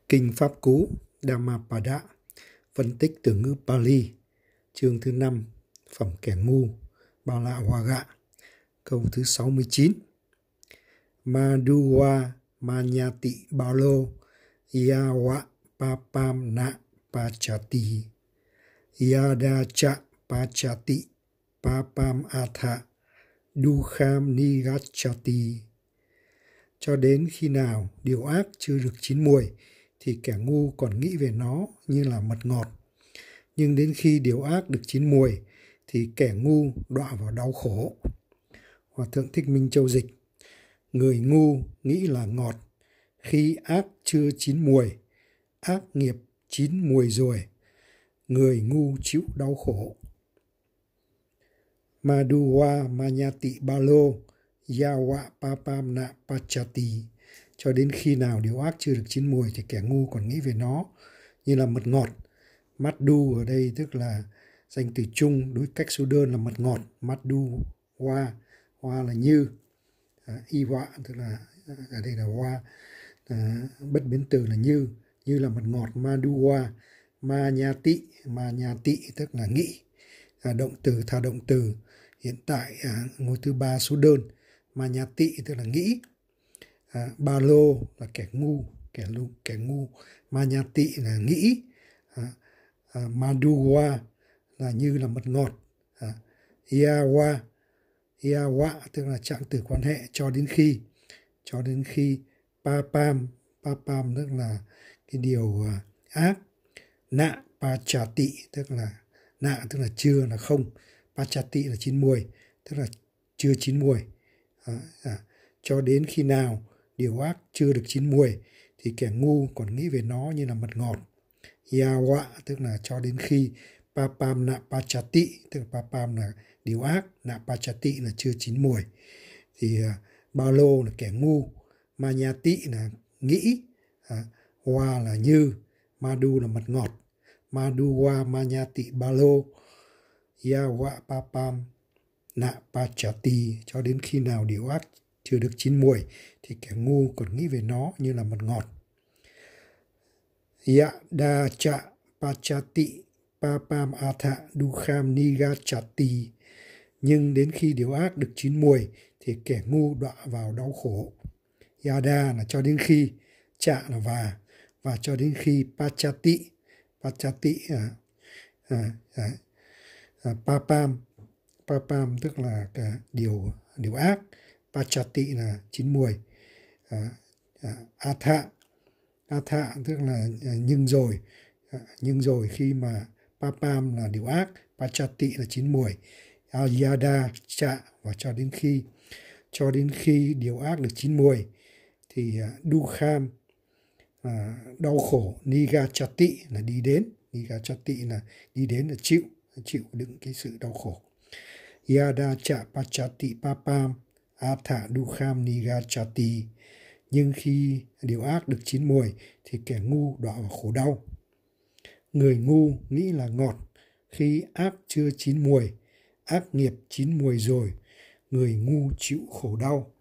Kinh Pháp Cú Dhammapada, phân tích từ ngữ Pali, chương thứ 5, phẩm kẻ ngu, Ba La Hoa Gạ, câu thứ 69. Madhuva Manyati Balo Yawa Papam Na Pachati Yada Cha Pachati Papam Atha Dukham Nigachati. Cho đến khi nào điều ác chưa được chín muồi thì kẻ ngu còn nghĩ về nó như là mật ngọt. Nhưng đến khi điều ác được chín muồi thì kẻ ngu đọa vào đau khổ. Hòa thượng Thích Minh Châu dịch: người ngu nghĩ là ngọt khi ác chưa chín muồi, ác nghiệp chín muồi rồi, người ngu chịu đau khổ. Madhuva Manyati Balo Yawa Papam Na Pachati. Cho đến khi nào điều ác chưa được chín muồi thì kẻ ngu còn nghĩ về nó như là mật ngọt. Madhu ở đây tức là danh từ chung, đối cách số đơn là mật ngọt. Madhu, hoa, hoa là như. Iwa tức là ở đây là hoa, bất biến từ là như là mật ngọt. Madhuva Manyati, Manyati tức là nghĩ. Động từ, thà động từ hiện tại ngôi thứ ba số đơn. Manyati tức là nghĩ. Balo là kẻ ngu, kẻ ngu. Manyati là nghĩ. Madhuva là như là mật ngọt. Yawa tức là trạng từ quan hệ cho đến khi. Papam tức là cái điều ác. Na Pachati tức là chưa, là không. Pachati là chín muồi, tức là chưa chín muồi. Cho đến khi nào điều ác chưa được chín muồi thì kẻ ngu còn nghĩ về nó như là mật ngọt. Yawa tức là cho đến khi. Papam Na Pachati tức là papam là điều ác, Na Pachati là chưa chín muồi. Thì Balo là kẻ ngu, Manyati là nghĩ, Hoa là như, Madhu là mật ngọt. Madhuva Manyati Balo Yawa Papam Na Pachati. Cho đến khi nào điều ác chưa được chín muồi thì kẻ ngu còn nghĩ về nó như là mật ngọt. Yada Cha Pachati Papam Atha Dukham Nigachati. Nhưng đến khi điều ác được chín muồi thì kẻ ngu đọa vào đau khổ. Yada là cho đến khi, Cha là và cho đến khi. Pachati Papam tức là cả điều ác. Pachati là chín muồi. Atha tức là nhưng rồi khi mà Papam là điều ác, Pachati là chín muồi. Yada Cha và cho đến khi điều ác được chín muồi thì Dukham đau khổ. Nigachati là đi đến. Nigachati là đi đến, là chịu đựng cái sự đau khổ. Yada Cha Pachati Papam Atha Dukham Nigachati. Nhưng khi điều ác được chín muồi thì kẻ ngu đọa vào khổ đau. Người ngu nghĩ là ngọt khi ác chưa chín muồi, ác nghiệp chín muồi rồi, người ngu chịu khổ đau.